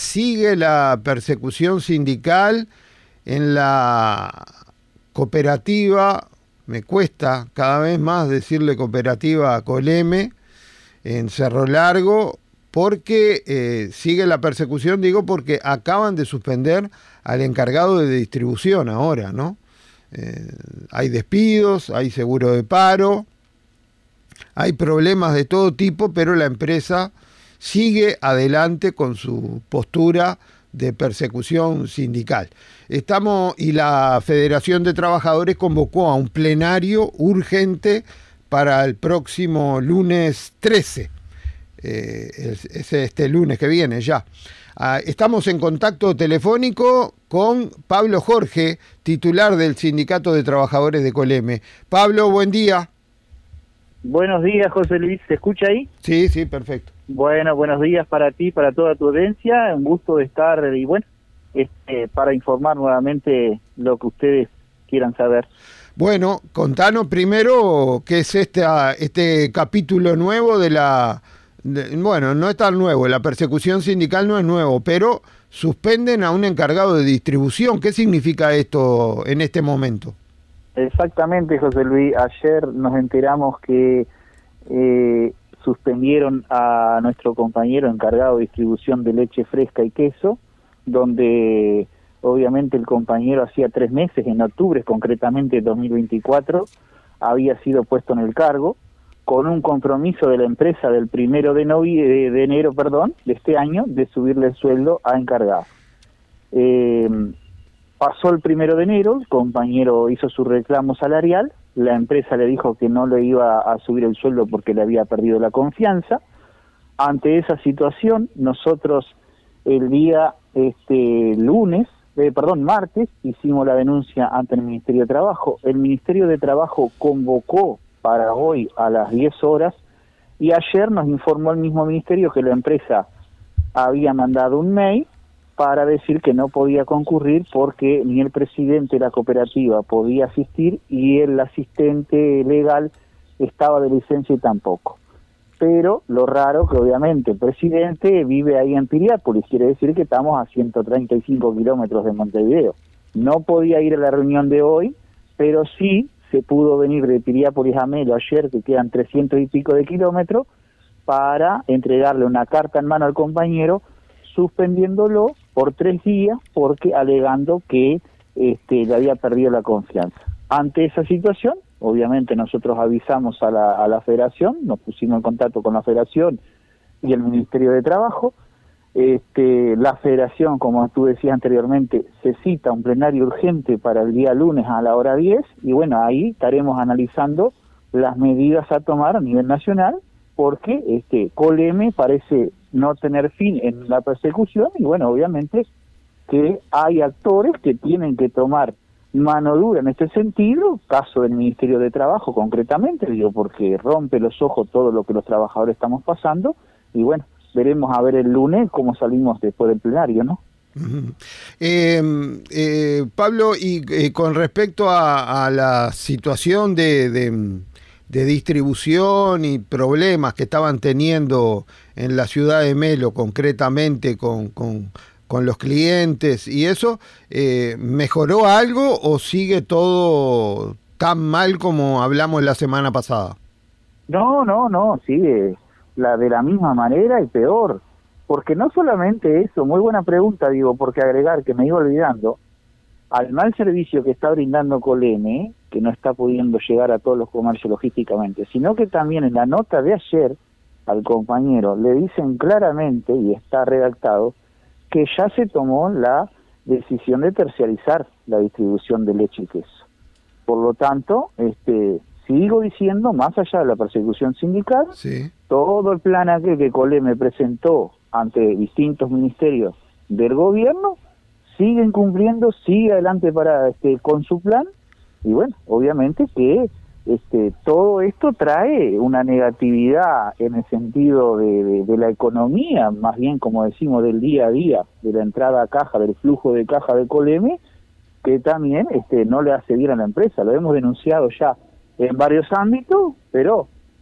sigue la persecución sindical en la cooperativa, me cuesta cada vez más decirle cooperativa a Coleme, en Cerro Largo, porque sigue la persecución, digo, porque acaban de suspender al encargado de distribución ahora, ¿no? Hay despidos, hay seguro de paro, hay problemas de todo tipo, pero la empresa sigue adelante con su postura de persecución sindical. Y la Federación de Trabajadores convocó a un plenario urgente para el próximo lunes 13. Es este lunes que viene ya. Estamos en contacto telefónico con Pablo Jorge, titular del Sindicato de Trabajadores de Coleme. Pablo, buen día. Buenos días, José Luis. ¿Se escucha ahí? Sí, sí, perfecto. Bueno, buenos días para ti, para toda tu audiencia. Un gusto de estar y bueno, para informar nuevamente lo que ustedes quieran saber. Bueno, contanos primero qué es este capítulo nuevo bueno, no es tan nuevo, la persecución sindical no es nuevo, pero suspenden a un encargado de distribución. ¿Qué significa esto en este momento? Exactamente, José Luis. Ayer nos enteramos que suspendieron a nuestro compañero encargado de distribución de leche fresca y queso, donde obviamente el compañero hacía 3 meses, en octubre concretamente 2024, había sido puesto en el cargo, con un compromiso de la empresa del 1 de enero de este año, de subirle el sueldo a encargado. Pasó el 1 de enero, el compañero hizo su reclamo salarial, la empresa le dijo que no le iba a subir el sueldo porque le había perdido la confianza. Ante esa situación, nosotros el día martes, hicimos la denuncia ante el Ministerio de Trabajo. El Ministerio de Trabajo convocó para hoy a las 10 horas y ayer nos informó el mismo ministerio que la empresa había mandado un mail para decir que no podía concurrir porque ni el presidente de la cooperativa podía asistir y el asistente legal estaba de licencia y tampoco. Pero lo raro que obviamente el presidente vive ahí en Piriápolis, quiere decir que estamos a 135 kilómetros de Montevideo. No podía ir a la reunión de hoy, pero sí se pudo venir de Piriápolis a Melo ayer, que quedan 300 y pico de kilómetros, para entregarle una carta en mano al compañero, suspendiéndolo por 3 días, porque alegando que le había perdido la confianza. Ante esa situación, obviamente nosotros avisamos a la federación, nos pusimos en contacto con la federación y el Ministerio de Trabajo. La federación, como tú decías anteriormente, se cita un plenario urgente para el día lunes a la hora 10 y bueno, ahí estaremos analizando las medidas a tomar a nivel nacional, porque Coleme parece no tener fin en la persecución y bueno, obviamente que hay actores que tienen que tomar mano dura en este sentido, caso del Ministerio de Trabajo concretamente, porque rompe los ojos todo lo que los trabajadores estamos pasando y bueno, veremos a ver el lunes cómo salimos después del plenario, ¿no? Pablo, y con respecto a la situación de distribución y problemas que estaban teniendo en la ciudad de Melo, concretamente con los clientes y eso, ¿mejoró algo o sigue todo tan mal como hablamos la semana pasada? No, sigue de la misma manera y peor, porque no solamente eso, muy buena pregunta, porque agregar que me iba olvidando, al mal servicio que está brindando Coleme, que no está pudiendo llegar a todos los comercios logísticamente, sino que también en la nota de ayer al compañero le dicen claramente, y está redactado, que ya se tomó la decisión de terciarizar la distribución de leche y queso. Por lo tanto, sigo diciendo, más allá de la persecución sindical, sí, todo el plan aquel que Coleme presentó ante distintos ministerios del gobierno, siguen cumpliendo, sigue adelante con su plan, y bueno, obviamente que todo esto trae una negatividad en el sentido de la economía, más bien como decimos del día a día, de la entrada a caja, del flujo de caja de Coleme, que también no le hace bien a la empresa. Lo hemos denunciado ya en varios ámbitos, pero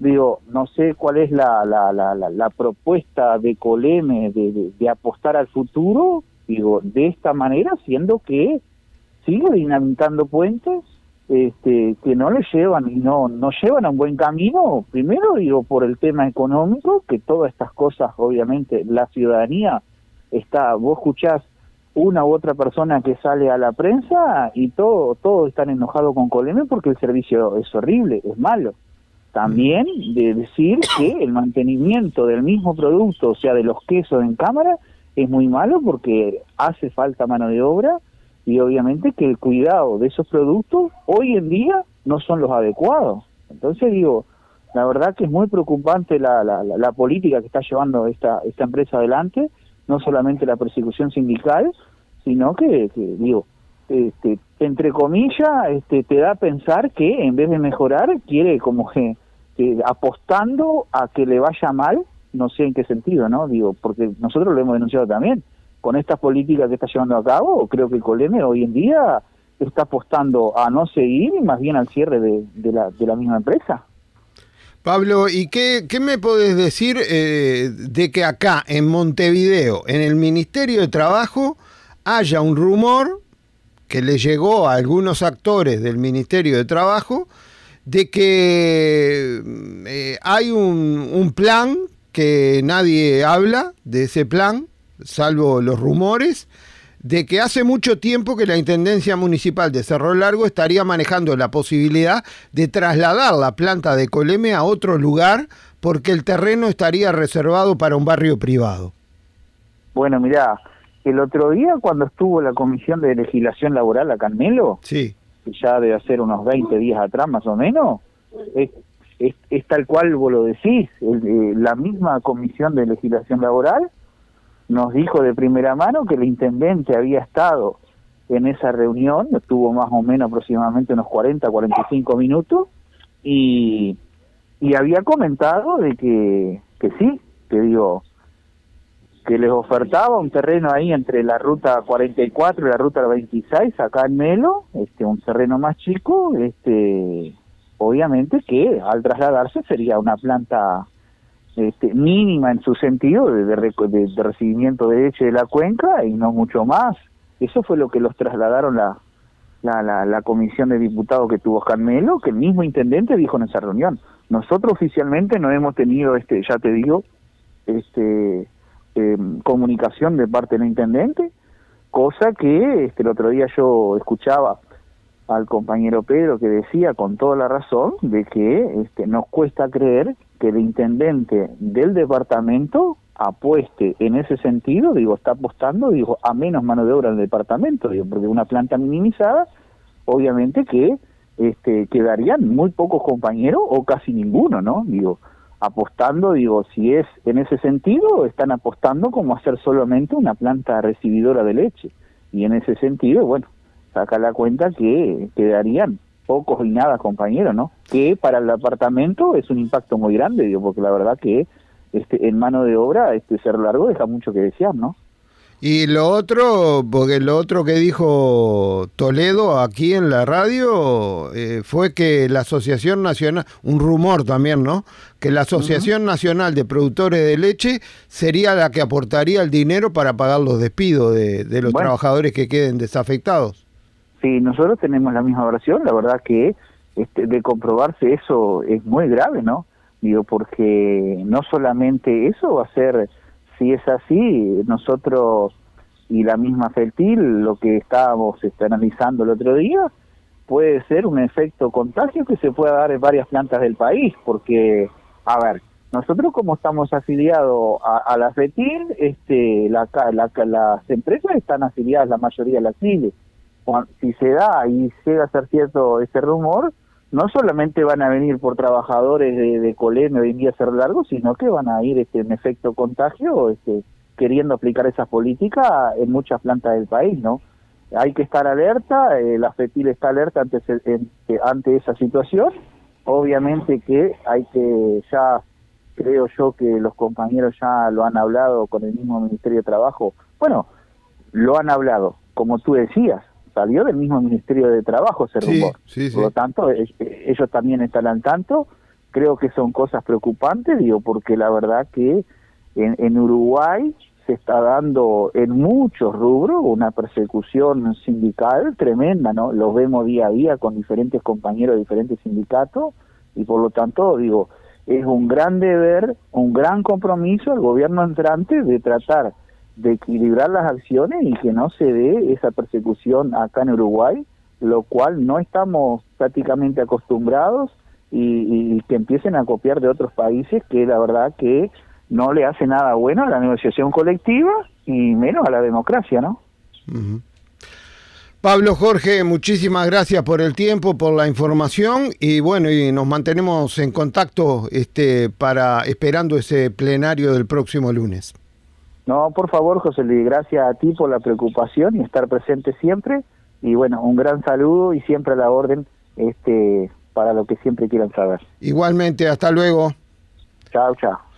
Digo, no sé cuál es la propuesta de Coleme de apostar al futuro, digo, de esta manera, siendo que sigue dinamitando puentes que no le llevan y no llevan a un buen camino. Primero, digo, por el tema económico, que todas estas cosas, obviamente, la ciudadanía vos escuchás una u otra persona que sale a la prensa y todos están enojados con Coleme porque el servicio es horrible, es malo. También de decir que el mantenimiento del mismo producto, o sea, de los quesos en cámara, es muy malo porque hace falta mano de obra y obviamente que el cuidado de esos productos hoy en día no son los adecuados. Entonces digo, la verdad que es muy preocupante la política que está llevando esta empresa adelante, no solamente la persecución sindical, sino que digo, entre comillas, te da a pensar que en vez de mejorar, quiere como que apostando a que le vaya mal, no sé en qué sentido, ¿no? Digo, porque nosotros lo hemos denunciado también, con estas políticas que está llevando a cabo, creo que el Coleme hoy en día está apostando a no seguir y más bien al cierre de la misma empresa. Pablo, ¿y qué me podés decir de que acá en Montevideo, en el Ministerio de Trabajo, haya un rumor que le llegó a algunos actores del Ministerio de Trabajo de que hay un plan que nadie habla de ese plan, salvo los rumores, de que hace mucho tiempo que la Intendencia Municipal de Cerro Largo estaría manejando la posibilidad de trasladar la planta de Coleme a otro lugar porque el terreno estaría reservado para un barrio privado? Bueno, mirá, el otro día cuando estuvo la Comisión de Legislación Laboral acá en Melo, sí, que ya debe hacer unos 20 días atrás más o menos, es tal cual vos lo decís, la misma Comisión de Legislación Laboral nos dijo de primera mano que el intendente había estado en esa reunión, estuvo más o menos aproximadamente unos 45 minutos, y había comentado de que sí, que digo, que les ofertaba un terreno ahí entre la ruta 44 y la ruta 26 acá en Melo, un terreno más chico, obviamente que al trasladarse sería una planta mínima en su sentido de recibimiento de leche de la cuenca y no mucho más. Eso fue lo que los trasladaron la comisión de diputados que tuvo Carmelo, que el mismo intendente dijo en esa reunión. Nosotros oficialmente no hemos tenido ya te digo, comunicación de parte del intendente, cosa que el otro día yo escuchaba al compañero Pedro que decía con toda la razón de que nos cuesta creer que el intendente del departamento apueste en ese sentido, digo, está apostando, digo, a menos mano de obra en el departamento, digo, porque una planta minimizada, obviamente que quedarían muy pocos compañeros o casi ninguno, ¿no? Digo, apostando, digo, si es en ese sentido, están apostando como hacer solamente una planta recibidora de leche, y en ese sentido, bueno, saca la cuenta que quedarían pocos y nada compañeros, ¿no? Que para el departamento es un impacto muy grande, digo, porque la verdad que en mano de obra Cerro Largo deja mucho que desear, ¿no? Y lo otro, porque lo otro que dijo Toledo aquí en la radio fue que la Asociación Nacional, un rumor también, ¿no? Que la Asociación Nacional de Productores de Leche sería la que aportaría el dinero para pagar los despidos de los trabajadores que queden desafectados. Sí, nosotros tenemos la misma versión, la verdad que de comprobarse eso es muy grave, ¿no? Digo, porque no solamente eso va a ser, si es así, nosotros y la misma Feltil, lo que estábamos analizando el otro día, puede ser un efecto contagio que se pueda dar en varias plantas del país, porque, a ver, nosotros como estamos afiliados a la Feltil, las empresas están afiliadas, la mayoría de las Chile. Si se da y llega a ser cierto ese rumor, no solamente van a venir por trabajadores de Coleme hoy en día Cerro Largo, sino que van a ir en efecto contagio, queriendo aplicar esas políticas en muchas plantas del país, ¿no? Hay que estar alerta, la FETIL está alerta ante esa situación. Obviamente que hay que ya, creo yo que los compañeros ya lo han hablado con el mismo Ministerio de Trabajo. Bueno, lo han hablado, como tú decías, salió del mismo Ministerio de Trabajo ese rumor. Sí. Por lo tanto, ellos también están al tanto creo que son cosas preocupantes, digo, porque la verdad que en Uruguay se está dando en muchos rubros una persecución sindical tremenda, ¿no? Lo vemos día a día con diferentes compañeros de diferentes sindicatos, y por lo tanto, digo, es un gran deber, un gran compromiso al gobierno entrante de tratar de equilibrar las acciones y que no se dé esa persecución acá en Uruguay, lo cual no estamos prácticamente acostumbrados, y que empiecen a copiar de otros países que la verdad que no le hace nada bueno a la negociación colectiva y menos a la democracia, ¿no? Uh-huh. Pablo, Jorge, muchísimas gracias por el tiempo, por la información, y bueno, y nos mantenemos en contacto para esperando ese plenario del próximo lunes. No, por favor, José Luis, gracias a ti por la preocupación y estar presente siempre, y bueno, un gran saludo y siempre a la orden para lo que siempre quieran saber. Igualmente, hasta luego. Chao, chao.